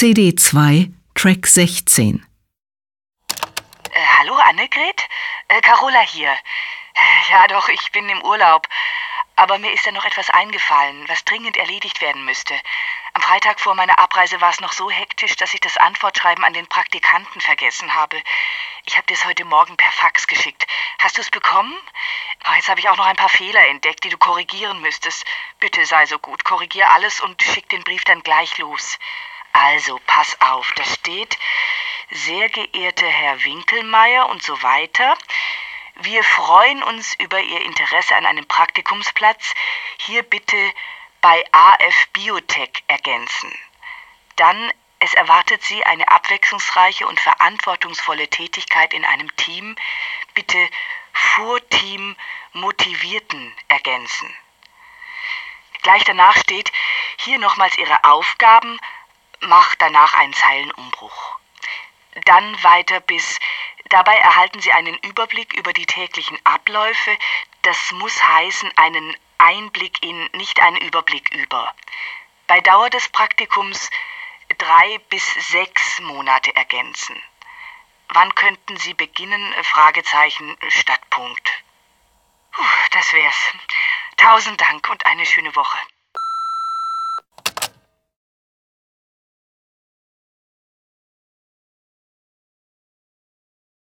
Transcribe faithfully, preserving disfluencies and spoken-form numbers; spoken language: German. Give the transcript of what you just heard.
C D zwei, Track sechzehn. Äh, hallo Annegret? Äh, Carola hier. Ja doch, ich bin im Urlaub. Aber mir ist da noch etwas eingefallen, was dringend erledigt werden müsste. Am Freitag vor meiner Abreise war es noch so hektisch, dass ich das Antwortschreiben an den Praktikanten vergessen habe. Ich habe dir es heute Morgen per Fax geschickt. Hast du es bekommen? Oh, jetzt habe ich auch noch ein paar Fehler entdeckt, die du korrigieren müsstest. Bitte sei so gut, korrigier alles und schick den Brief dann gleich los. Also, pass auf, da steht: Sehr geehrter Herr Winkelmeier und so weiter. Wir freuen uns über Ihr Interesse an einem Praktikumsplatz. Hier bitte bei A F Biotech ergänzen. Dann, es erwartet Sie eine abwechslungsreiche und verantwortungsvolle Tätigkeit in einem Team. Bitte Vorteam Motivierten ergänzen. Gleich danach steht: Hier nochmals Ihre Aufgaben. Mach danach einen Zeilenumbruch. Dann weiter bis: Dabei erhalten Sie einen Überblick über die täglichen Abläufe. Das muss heißen, einen Einblick in, nicht einen Überblick über. Bei Dauer des Praktikums drei bis sechs Monate ergänzen. Wann könnten Sie beginnen? Fragezeichen, Statt Punkt. Puh, das wär's. Tausend Dank und eine schöne Woche.